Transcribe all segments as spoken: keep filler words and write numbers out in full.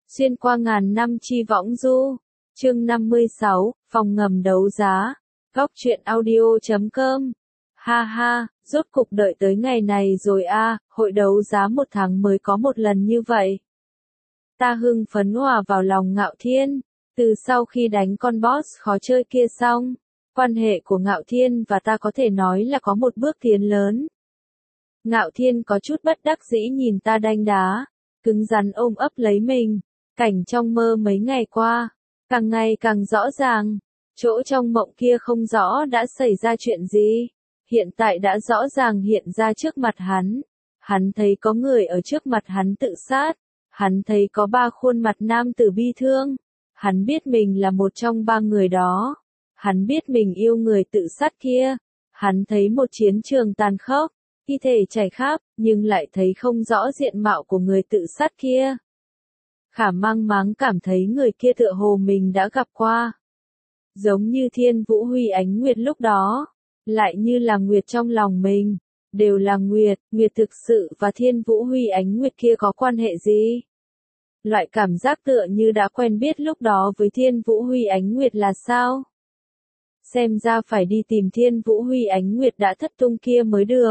Xuyên qua ngàn năm chi võng du. Chương năm mươi sáu, phòng ngầm đấu giá. Góc truyện audio chấm com. Ha ha, rốt cục đợi tới ngày này rồi a, hội đấu giá một tháng mới có một lần như vậy. Ta hưng phấn hòa vào lòng Ngạo Thiên, từ sau khi đánh con boss khó chơi kia xong, quan hệ của Ngạo Thiên và ta có thể nói là có một bước tiến lớn. Ngạo Thiên có chút bất đắc dĩ nhìn ta đanh đá, cứng rắn ôm ấp lấy mình, cảnh trong mơ mấy ngày qua, càng ngày càng rõ ràng, chỗ trong mộng kia không rõ đã xảy ra chuyện gì, hiện tại đã rõ ràng hiện ra trước mặt hắn. Hắn thấy có người ở trước mặt hắn tự sát, hắn thấy có ba khuôn mặt nam tử bi thương, hắn biết mình là một trong ba người đó, hắn biết mình yêu người tự sát kia, hắn thấy một chiến trường tàn khốc, thi thể chảy khắp, nhưng lại thấy không rõ diện mạo của người tự sát kia. Khả mang máng cảm thấy người kia tựa hồ mình đã gặp qua. Giống như Thiên Vũ Huy Ánh Nguyệt lúc đó, lại như là Nguyệt trong lòng mình, đều là Nguyệt, Nguyệt thực sự và Thiên Vũ Huy Ánh Nguyệt kia có quan hệ gì? Loại cảm giác tựa như đã quen biết lúc đó với Thiên Vũ Huy Ánh Nguyệt là sao? Xem ra phải đi tìm Thiên Vũ Huy Ánh Nguyệt đã thất tung kia mới được.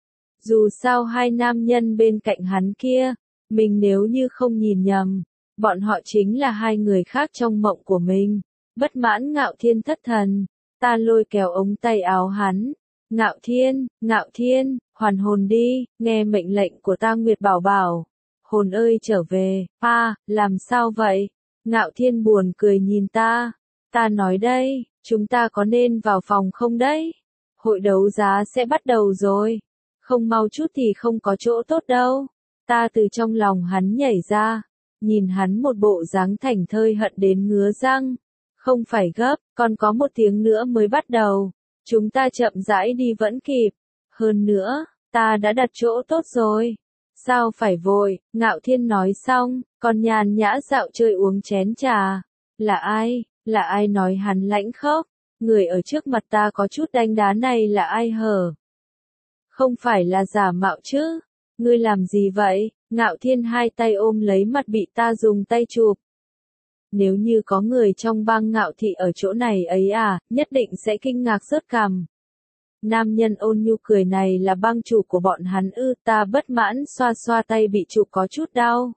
Dù sao hai nam nhân bên cạnh hắn kia, mình nếu như không nhìn nhầm, bọn họ chính là hai người khác trong mộng của mình. Bất mãn Ngạo Thiên thất thần, ta lôi kéo ống tay áo hắn. Ngạo Thiên, Ngạo Thiên, hoàn hồn đi, nghe mệnh lệnh của ta Nguyệt Bảo Bảo. Hồn ơi trở về, a, làm sao vậy? Ngạo Thiên buồn cười nhìn ta. Ta nói đây, chúng ta có nên vào phòng không đấy? Hội đấu giá sẽ bắt đầu rồi. Không mau chút thì không có chỗ tốt đâu. Ta từ trong lòng hắn nhảy ra, nhìn hắn một bộ dáng thảnh thơi hận đến ngứa răng. Không phải gấp, còn có một tiếng nữa mới bắt đầu. Chúng ta chậm rãi đi vẫn kịp. Hơn nữa, ta đã đặt chỗ tốt rồi. Sao phải vội? Ngạo Thiên nói xong, còn nhàn nhã dạo chơi uống chén trà. Là ai? Là ai nói hắn lãnh khốc? Người ở trước mặt ta có chút đánh đá này là ai hở? Không phải là giả mạo chứ? Ngươi làm gì vậy? Ngạo Thiên hai tay ôm lấy mặt bị ta dùng tay chụp. Nếu như có người trong bang Ngạo thị ở chỗ này ấy à, nhất định sẽ kinh ngạc rớt cằm. Nam nhân ôn nhu cười này là bang chủ của bọn hắn ư? Ta bất mãn xoa xoa tay bị chụp có chút đau.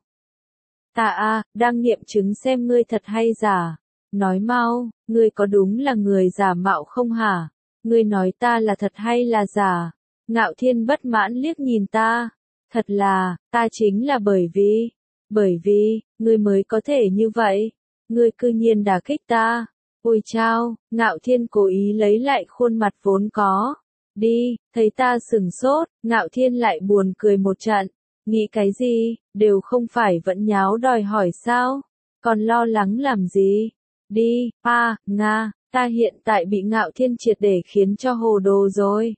Ta a, đang nghiệm chứng xem ngươi thật hay giả. Nói mau, ngươi có đúng là người giả mạo không hả? Ngươi nói ta là thật hay là giả? Ngạo Thiên bất mãn liếc nhìn ta. Thật là, ta chính là bởi vì, bởi vì, ngươi mới có thể như vậy. Ngươi cư nhiên đả kích ta. Ôi chao, Ngạo Thiên cố ý lấy lại khuôn mặt vốn có. Đi, thấy ta sừng sốt, Ngạo Thiên lại buồn cười một trận. Nghĩ cái gì, đều không phải vẫn nháo đòi hỏi sao? Còn lo lắng làm gì? Đi, a, nga, ta hiện tại bị Ngạo Thiên triệt để khiến cho hồ đồ rồi.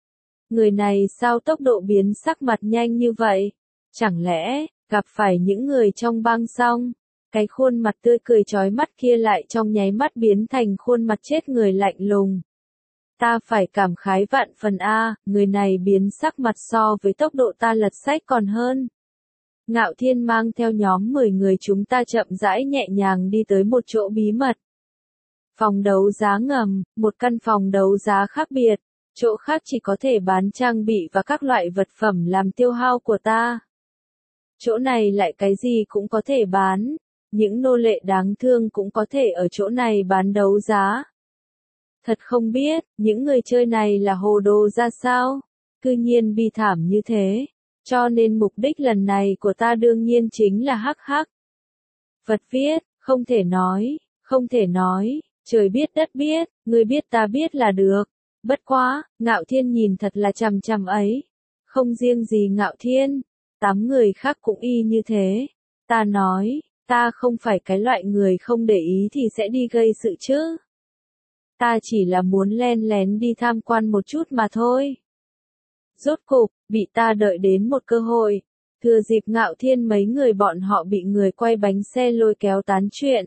Người này sao tốc độ biến sắc mặt nhanh như vậy? Chẳng lẽ, gặp phải những người trong bang xong, cái khuôn mặt tươi cười chói mắt kia lại trong nháy mắt biến thành khuôn mặt chết người lạnh lùng. Ta phải cảm khái vạn phần a, người này biến sắc mặt so với tốc độ ta lật sách còn hơn. Ngạo Thiên mang theo nhóm mười người chúng ta chậm rãi nhẹ nhàng đi tới một chỗ bí mật. Phòng đấu giá ngầm, một căn phòng đấu giá khác biệt, chỗ khác chỉ có thể bán trang bị và các loại vật phẩm làm tiêu hao của ta. Chỗ này lại cái gì cũng có thể bán, những nô lệ đáng thương cũng có thể ở chỗ này bán đấu giá. Thật không biết, những người chơi này là hồ đồ ra sao, cư nhiên bi thảm như thế, cho nên mục đích lần này của ta đương nhiên chính là hắc hắc. Phật viết, không thể nói, không thể nói, trời biết đất biết, người biết ta biết là được. Bất quá, Ngạo Thiên nhìn thật là chằm chằm ấy. Không riêng gì Ngạo Thiên, tám người khác cũng y như thế. Ta nói, ta không phải cái loại người không để ý thì sẽ đi gây sự chứ. Ta chỉ là muốn len lén đi tham quan một chút mà thôi. Rốt cục, bị ta đợi đến một cơ hội. Thừa dịp Ngạo Thiên mấy người bọn họ bị người quay bánh xe lôi kéo tán chuyện.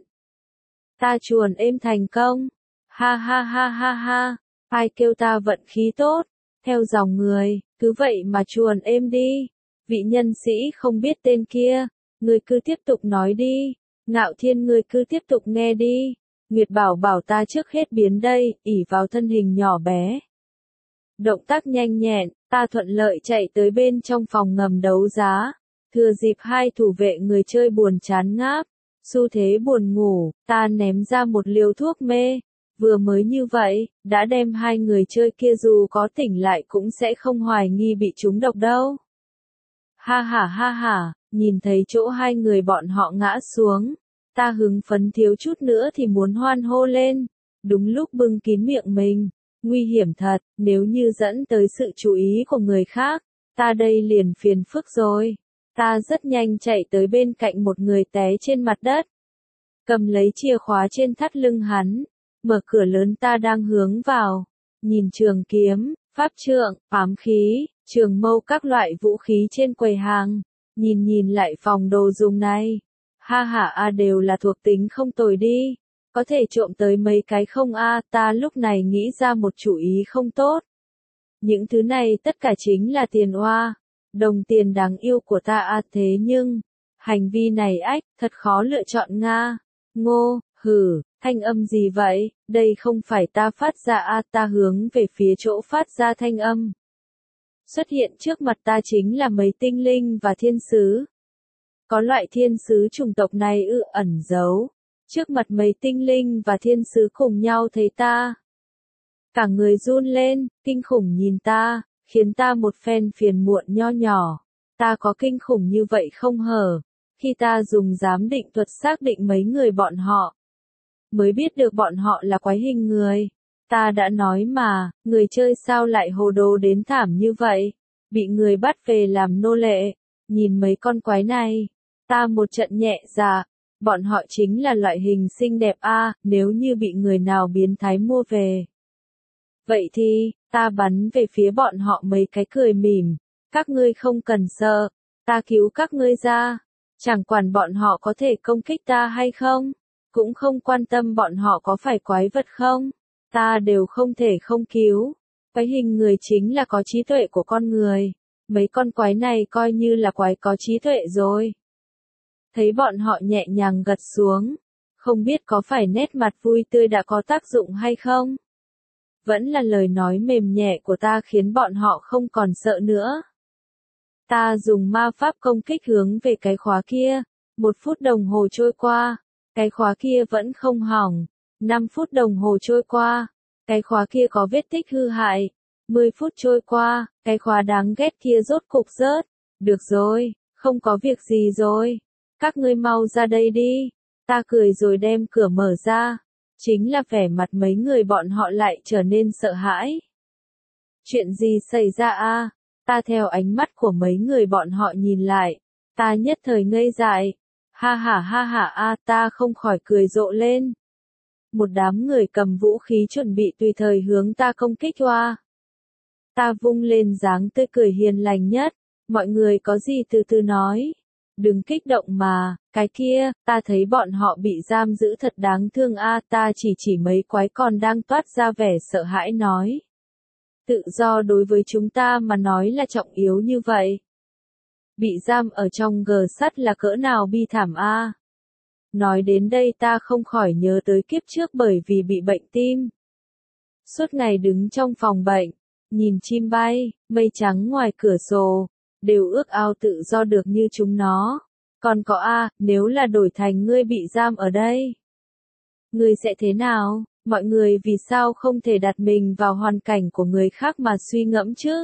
Ta chuồn êm thành công. Ha ha ha ha ha. Ai kêu ta vận khí tốt, theo dòng người, cứ vậy mà chuồn êm đi. Vị nhân sĩ không biết tên kia, Ngươi cứ tiếp tục nói đi. Ngạo Thiên ngươi cứ tiếp tục nghe đi. Nguyệt Bảo bảo ta trước hết biến đây, ỷ vào thân hình nhỏ bé. Động tác nhanh nhẹn, ta thuận lợi chạy tới bên trong phòng ngầm đấu giá. Thừa dịp hai thủ vệ người chơi buồn chán ngáp, xu thế buồn ngủ, ta ném ra một liều thuốc mê. Vừa mới như vậy, đã đem hai người chơi kia dù có tỉnh lại cũng sẽ không hoài nghi bị trúng độc đâu. Ha ha ha ha, nhìn thấy chỗ hai người bọn họ ngã xuống. Ta hứng phấn thiếu chút nữa thì muốn hoan hô lên. Đúng lúc bưng kín miệng mình. Nguy hiểm thật, nếu như dẫn tới sự chú ý của người khác. Ta đây liền phiền phức rồi. Ta rất nhanh chạy tới bên cạnh một người té trên mặt đất. Cầm lấy chìa khóa trên thắt lưng hắn. Mở cửa lớn ta đang hướng vào. Nhìn trường kiếm, pháp trượng, ám khí, trường mâu các loại vũ khí trên quầy hàng. Nhìn nhìn lại phòng đồ dùng này. Ha ha a đều là thuộc tính không tồi đi. Có thể trộm tới mấy cái không a, ta lúc này nghĩ ra một chủ ý không tốt. Những thứ này tất cả chính là tiền oa. Đồng tiền đáng yêu của ta a thế nhưng, hành vi này ách, thật khó lựa chọn nga. Ngô, hử, thanh âm gì vậy, đây không phải ta phát ra a ta hướng về phía chỗ phát ra thanh âm. Xuất hiện trước mặt ta chính là mấy tinh linh và thiên sứ. Có loại thiên sứ chủng tộc này ư ẩn giấu. Trước mặt mấy tinh linh và thiên sứ cùng nhau thấy ta. Cả người run lên, kinh khủng nhìn ta, khiến ta một phen phiền muộn nho nhỏ. Ta có kinh khủng như vậy không hở. Khi ta dùng giám định thuật xác định mấy người bọn họ. Mới biết được bọn họ là quái hình người. Ta đã nói mà, người chơi sao lại hồ đồ đến thảm như vậy. Bị người bắt về làm nô lệ. Nhìn mấy con quái này. Ta một trận nhẹ dạ. Bọn họ chính là loại hình xinh đẹp a, nếu như bị người nào biến thái mua về. Vậy thì, ta bắn về phía bọn họ mấy cái cười mỉm. Các ngươi không cần sợ. Ta cứu các ngươi ra. Chẳng quản bọn họ có thể công kích ta hay không. Cũng không quan tâm bọn họ có phải quái vật không. Ta đều không thể không cứu. Cái hình người chính là có trí tuệ của con người. Mấy con quái này coi như là quái có trí tuệ rồi. Thấy bọn họ nhẹ nhàng gật xuống. Không biết có phải nét mặt vui tươi đã có tác dụng hay không? Vẫn là lời nói mềm nhẹ của ta khiến bọn họ không còn sợ nữa. Ta dùng ma pháp công kích hướng về cái khóa kia. Một phút đồng hồ trôi qua. Cái khóa kia vẫn không hỏng. Năm phút đồng hồ trôi qua. Cái khóa kia có vết tích hư hại. Mười phút trôi qua. Cái khóa đáng ghét kia rốt cục rớt. Được rồi, không có việc gì rồi. Các ngươi mau ra đây đi. Ta cười rồi đem cửa mở ra. Chính là vẻ mặt mấy người bọn họ lại trở nên sợ hãi. Chuyện gì xảy ra a? Ta theo ánh mắt của mấy người bọn họ nhìn lại. Ta nhất thời ngây dại. Ha ha ha ha a ta không khỏi cười rộ lên. Một đám người cầm vũ khí chuẩn bị tùy thời hướng ta công kích oa. Ta vung lên dáng tươi cười hiền lành nhất. Mọi người có gì từ từ nói. Đừng kích động mà, cái kia, ta thấy bọn họ bị giam giữ thật đáng thương a ta chỉ chỉ mấy quái còn đang toát ra vẻ sợ hãi nói. Tự do đối với chúng ta mà nói là trọng yếu như vậy. Bị giam ở trong gờ sắt là cỡ nào bi thảm a. Nói đến đây ta không khỏi nhớ tới kiếp trước bởi vì bị bệnh tim. Suốt ngày đứng trong phòng bệnh, nhìn chim bay, mây trắng ngoài cửa sổ. Đều ước ao tự do được như chúng nó. Còn có a, nếu là đổi thành ngươi bị giam ở đây. Ngươi sẽ thế nào? Mọi người vì sao không thể đặt mình vào hoàn cảnh của người khác mà suy ngẫm chứ?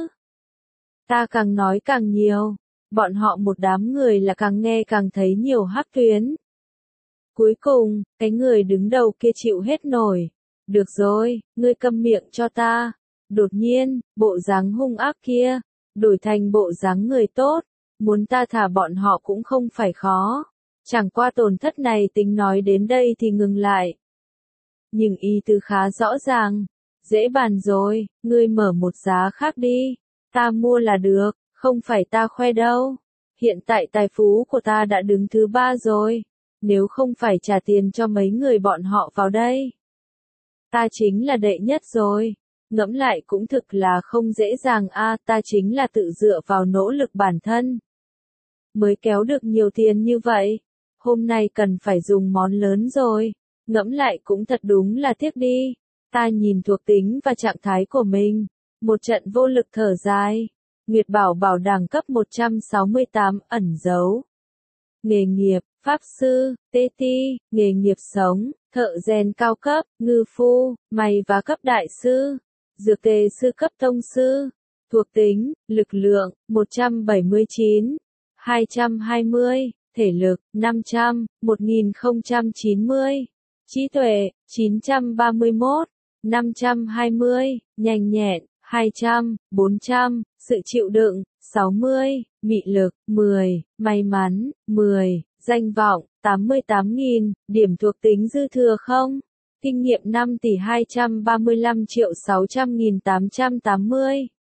Ta càng nói càng nhiều. Bọn họ một đám người là càng nghe càng thấy nhiều hắc tuyến. Cuối cùng, cái người đứng đầu kia chịu hết nổi. Được rồi, ngươi câm miệng cho ta. Đột nhiên, bộ dáng hung ác kia. Đổi thành bộ dáng người tốt, muốn ta thả bọn họ cũng không phải khó. Chẳng qua tổn thất này tính nói đến đây thì ngừng lại. Nhưng ý tứ khá rõ ràng. Dễ bàn rồi, ngươi mở một giá khác đi. Ta mua là được, không phải ta khoe đâu. Hiện tại tài phú của ta đã đứng thứ ba rồi. Nếu không phải trả tiền cho mấy người bọn họ vào đây. Ta chính là đệ nhất rồi. Ngẫm lại cũng thực là không dễ dàng a ta chính là tự dựa vào nỗ lực bản thân. mới kéo được nhiều tiền như vậy. Hôm nay cần phải dùng món lớn rồi. Ngẫm lại cũng thật đúng là tiếc đi. Ta nhìn thuộc tính và trạng thái của mình. Một trận vô lực thở dài. Nguyệt Bảo Bảo đẳng cấp một trăm sáu mươi tám ẩn giấu. Nghề nghiệp, Pháp Sư, Tê Ti, nghề nghiệp sống, thợ rèn cao cấp, ngư phu, may và cấp đại sư, dược tề sư cấp tông sư. Thuộc tính, lực lượng, một trăm bảy mươi chín, hai trăm hai mươi, thể lực, năm trăm, một nghìn không trăm chín mươi, trí tuệ, chín trăm ba mươi mốt, năm trăm hai mươi, nhanh nhẹn, hai trăm, bốn trăm, sự chịu đựng, sáu mươi, mị lực, mười, may mắn, mười, danh vọng, tám mươi tám nghìn, điểm thuộc tính dư thừa không? Kinh nghiệm năm tỷ hai trăm ba mươi lăm triệu sáu trăm nghìn tám trăm tám mươi.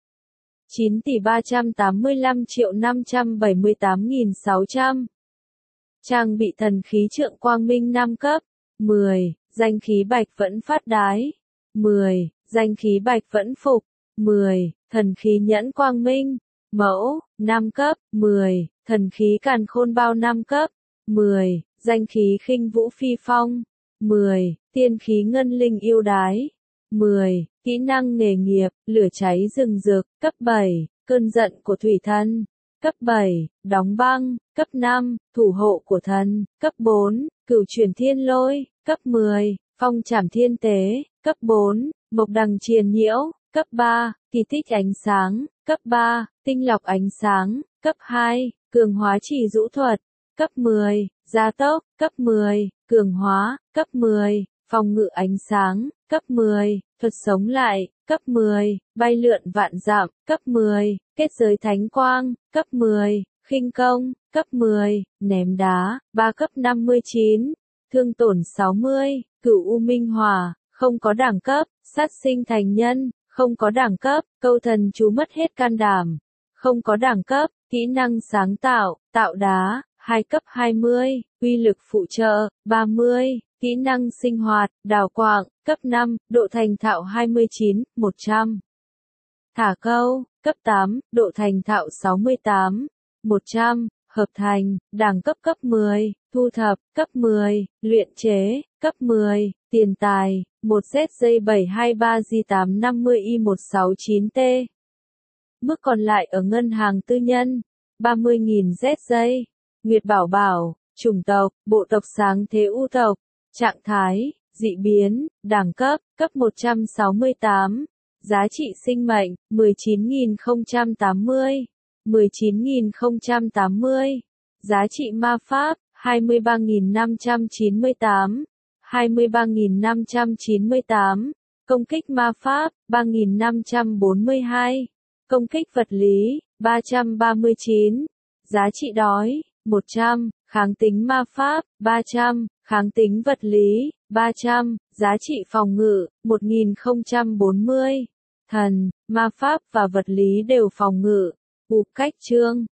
chín tỷ ba trăm tám mươi lăm triệu năm trăm bảy mươi tám nghìn sáu trăm. Trang bị thần khí trượng quang minh năm cấp. mười. Danh khí bạch vẫn phát đái. mười. Danh khí bạch vẫn phục. mười. Thần khí nhẫn quang minh. Mẫu, năm cấp. mười. Thần khí càn khôn bao năm cấp. mười. Danh khí khinh vũ phi phong. mười. Tiên khí ngân linh yêu đái. mười. Kỹ năng nghề nghiệp, lửa cháy rừng rực, cấp bảy, cơn giận của thủy thần, cấp bảy, đóng băng, cấp năm, thủ hộ của thần, cấp bốn, cửu chuyển thiên lôi, cấp mười, phong trảm thiên tế, cấp bốn, mộc đằng triền nhiễu, cấp ba, kỳ tích ánh sáng, cấp ba, tinh lọc ánh sáng, cấp hai, cường hóa chỉ dũ thuật, cấp mười, gia tốc, cấp mười, cường hóa, cấp mười, phòng ngự ánh sáng, cấp mười, thuật sống lại, cấp mười, bay lượn vạn dặm, cấp mười, kết giới thánh quang, cấp mười, khinh công, cấp mười, ném đá, ba cấp năm mươi chín, thương tổn sáu mươi, cửu u minh hỏa, không có đẳng cấp, sát sinh thành nhân, không có đẳng cấp, câu thần chú mất hết can đảm, không có đẳng cấp, kỹ năng sáng tạo, tạo đá, hai cấp hai mươi, uy lực phụ trợ, ba mươi. Kỹ năng sinh hoạt, đào quạng, cấp năm, độ thành thạo hai mươi chín, một trăm. Thả câu, cấp tám, độ thành thạo sáu mươi tám, một trăm. Hợp thành, đẳng cấp cấp mười, thu thập, cấp mười, luyện chế, cấp mười, tiền tài, một Z J bảy hai ba G tám năm mươi I một sáu chín T. Mức còn lại ở ngân hàng tư nhân, ba mươi nghìn Z J. Nguyệt Bảo Bảo, chủng tộc, bộ tộc sáng thế u tộc. Trạng thái, dị biến, đẳng cấp, cấp một trăm sáu mươi tám. Giá trị sinh mệnh, mười chín nghìn không trăm tám mươi. mười chín nghìn không trăm tám mươi. Giá trị ma pháp, hai mươi ba nghìn năm trăm chín mươi tám. hai mươi ba nghìn năm trăm chín mươi tám. Công kích ma pháp, ba nghìn năm trăm bốn mươi hai. Công kích vật lý, ba trăm ba mươi chín. Giá trị đói, một trăm. Kháng tính ma pháp, ba trăm. Kháng tính vật lý, ba trăm, giá trị phòng ngự, một nghìn không trăm bốn mươi. Thần, ma pháp và vật lý đều phòng ngự. Ục cách chương.